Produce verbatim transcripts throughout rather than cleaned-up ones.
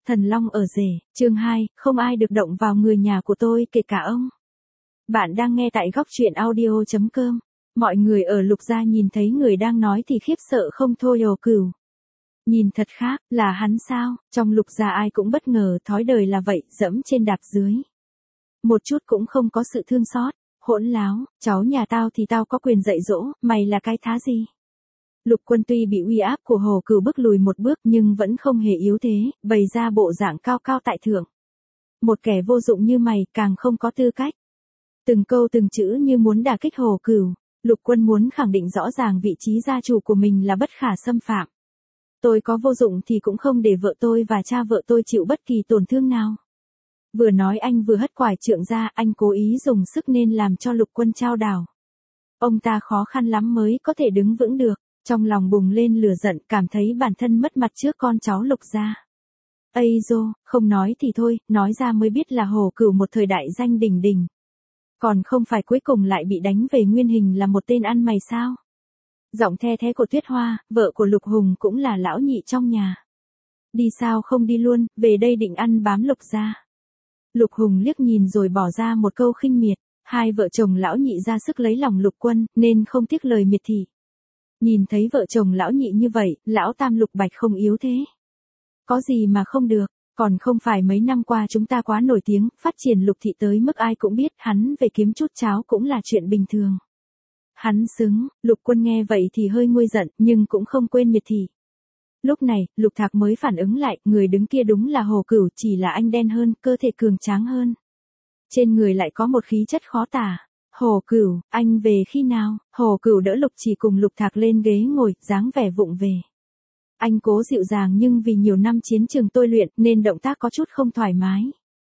Thần Long ở rể, chương hai, không ai được động vào người nhà của tôi kể cả ông. Bạn đang nghe tại góc truyện audio chấm com. Mọi người ở Lục gia nhìn thấy người đang nói thì khiếp sợ không thôi. Hồ Cửu. Nhìn thật khác, là hắn sao? Trong Lục gia ai cũng bất ngờ, thói đời là vậy, dẫm trên đạp dưới. Một chút cũng không có sự thương xót, hỗn láo, cháu nhà tao thì tao có quyền dạy dỗ, mày là cái thá gì? Lục Quân tuy bị uy áp của Hồ Cửu bước lùi một bước nhưng vẫn không hề yếu thế, bày ra bộ dạng cao cao tại thượng. Một kẻ vô dụng như mày càng không có tư cách. Từng câu từng chữ như muốn đả kích Hồ Cửu, Lục Quân muốn khẳng định rõ ràng vị trí gia chủ của mình là bất khả xâm phạm. Tôi có vô dụng thì cũng không để vợ tôi và cha vợ tôi chịu bất kỳ tổn thương nào. Vừa nói anh vừa hất quải trượng ra, anh cố ý dùng sức nên làm cho Lục Quân chao đảo. Ông ta khó khăn lắm mới có thể đứng vững được. Trong lòng bùng lên lửa giận, cảm thấy bản thân mất mặt trước con cháu Lục gia. Ây dô, không nói thì thôi, nói ra mới biết là Hồ Cửu một thời đại danh đỉnh đỉnh. Còn không phải cuối cùng lại bị đánh về nguyên hình là một tên ăn mày sao? Giọng the thế của Tuyết Hoa, vợ của Lục Hùng cũng là lão nhị trong nhà. Đi sao không đi luôn, về đây định ăn bám Lục gia. Lục Hùng liếc nhìn rồi bỏ ra một câu khinh miệt. Hai vợ chồng lão nhị ra sức lấy lòng Lục Quân, nên không tiếc lời miệt thị. Nhìn thấy vợ chồng lão nhị như vậy, lão tam Lục Bạch không yếu thế. Có gì mà không được, còn không phải mấy năm qua chúng ta quá nổi tiếng, phát triển Lục thị tới mức ai cũng biết, hắn về kiếm chút cháo cũng là chuyện bình thường. Hắn xứng, Lục Quân nghe vậy thì hơi nguôi giận, nhưng cũng không quên miệt thị. Lúc này, Lục Thạc mới phản ứng lại, người đứng kia đúng là Hồ Cửu, chỉ là anh đen hơn, cơ thể cường tráng hơn. Trên người lại có một khí chất khó tả. Hồ Cửu, anh về khi nào? Hồ Cửu đỡ Lục Chỉ cùng Lục Thạc lên ghế ngồi, dáng vẻ vụng về. Anh cố dịu dàng nhưng vì nhiều năm chiến trường tôi luyện nên động tác có chút không thoải mái.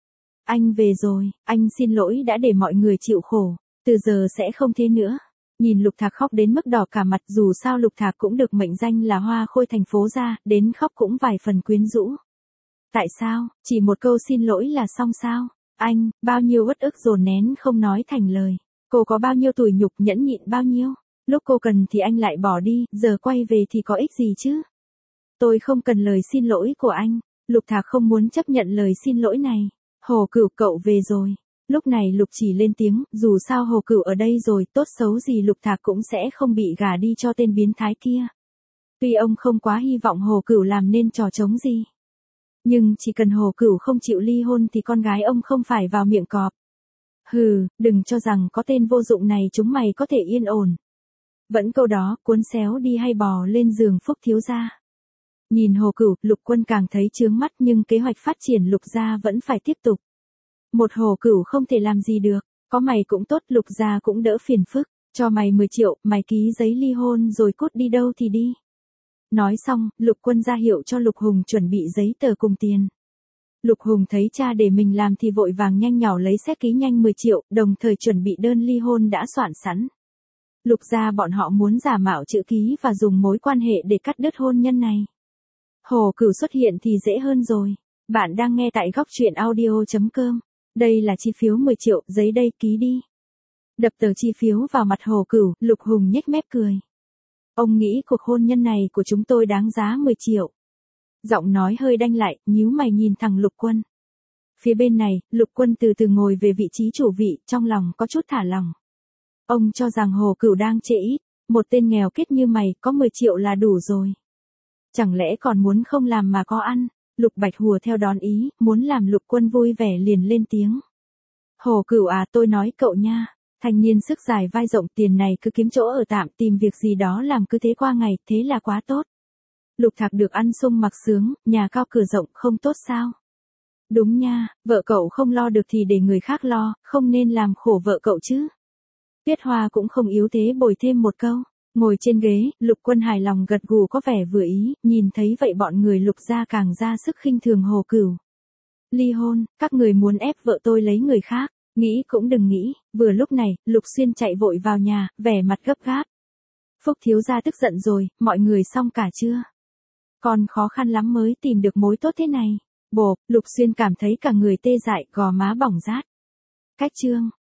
Anh về rồi, anh xin lỗi đã để mọi người chịu khổ, từ giờ sẽ không thế nữa. Nhìn Lục Thạc khóc đến mức đỏ cả mặt, dù sao Lục Thạc cũng được mệnh danh là hoa khôi thành phố gia, đến khóc cũng vài phần quyến rũ. Tại sao, chỉ một câu xin lỗi là xong sao? Anh, bao nhiêu uất ức dồn nén không nói thành lời. Cô có bao nhiêu tủi nhục nhẫn nhịn bao nhiêu, lúc cô cần thì anh lại bỏ đi, giờ quay về thì có ích gì chứ? Tôi không cần lời xin lỗi của anh. Lục Thạc không muốn chấp nhận lời xin lỗi này. Hồ Cửu, cậu về rồi. Lúc này Lục Chỉ lên tiếng, dù sao Hồ Cửu ở đây rồi, tốt xấu gì Lục Thạc cũng sẽ không bị gả đi cho tên biến thái kia. Tuy ông không quá hy vọng Hồ Cửu làm nên trò trống gì, nhưng chỉ cần Hồ Cửu không chịu ly hôn thì con gái ông không phải vào miệng cọp. Hừ, đừng cho rằng có tên vô dụng này chúng mày có thể yên ổn. Vẫn câu đó, cuốn xéo đi hay bò lên giường Phúc thiếu gia. Nhìn Hồ Cửu, Lục Quân càng thấy chướng mắt nhưng kế hoạch phát triển Lục gia vẫn phải tiếp tục. Một Hồ Cửu không thể làm gì được, có mày cũng tốt, Lục gia cũng đỡ phiền phức, cho mày mười triệu, mày ký giấy ly hôn rồi cút đi đâu thì đi. Nói xong, Lục Quân ra hiệu cho Lục Hùng chuẩn bị giấy tờ cùng tiền. Lục Hùng thấy cha để mình làm thì vội vàng nhanh nhỏ lấy séc ký nhanh mười triệu, đồng thời chuẩn bị đơn ly hôn đã soạn sẵn. Lục gia bọn họ muốn giả mạo chữ ký và dùng mối quan hệ để cắt đứt hôn nhân này. Hồ Cửu xuất hiện thì dễ hơn rồi. Bạn đang nghe tại góc truyện audio chấm com. Đây là chi phiếu mười triệu, giấy đây, ký đi. Đập tờ chi phiếu vào mặt Hồ Cửu, Lục Hùng nhếch mép cười. Ông nghĩ cuộc hôn nhân này của chúng tôi đáng giá mười triệu. Giọng nói hơi đanh lại, nhíu mày nhìn thẳng Lục Quân. Phía bên này, Lục Quân từ từ ngồi về vị trí chủ vị, trong lòng có chút thả lỏng. Ông cho rằng Hồ Cửu đang chê ít, một tên nghèo kết như mày, có mười triệu là đủ rồi. Chẳng lẽ còn muốn không làm mà có ăn? Lục Bạch hùa theo đón ý, muốn làm Lục Quân vui vẻ liền lên tiếng. Hồ Cửu à, tôi nói cậu nha. Thanh niên sức dài vai rộng, tiền này cứ kiếm chỗ ở tạm, tìm việc gì đó làm cứ thế qua ngày, thế là quá tốt. Lục Thạc được ăn sung mặc sướng, nhà cao cửa rộng, không tốt sao? Đúng nha, vợ cậu không lo được thì để người khác lo, không nên làm khổ vợ cậu chứ. Tuyết Hoa cũng không yếu thế bồi thêm một câu. Ngồi trên ghế, Lục Quân hài lòng gật gù có vẻ vừa ý, nhìn thấy vậy bọn người Lục gia càng ra sức khinh thường Hồ Cửu. Ly hôn, các người muốn ép vợ tôi lấy người khác, nghĩ cũng đừng nghĩ. Vừa lúc này, Lục Xuyên chạy vội vào nhà, vẻ mặt gấp gáp. Phúc thiếu gia tức giận rồi, mọi người xong cả chưa? Còn khó khăn lắm mới tìm được mối tốt thế này. Bộp, Lục Xuyên cảm thấy cả người tê dại, gò má bỏng rát. Cách chương.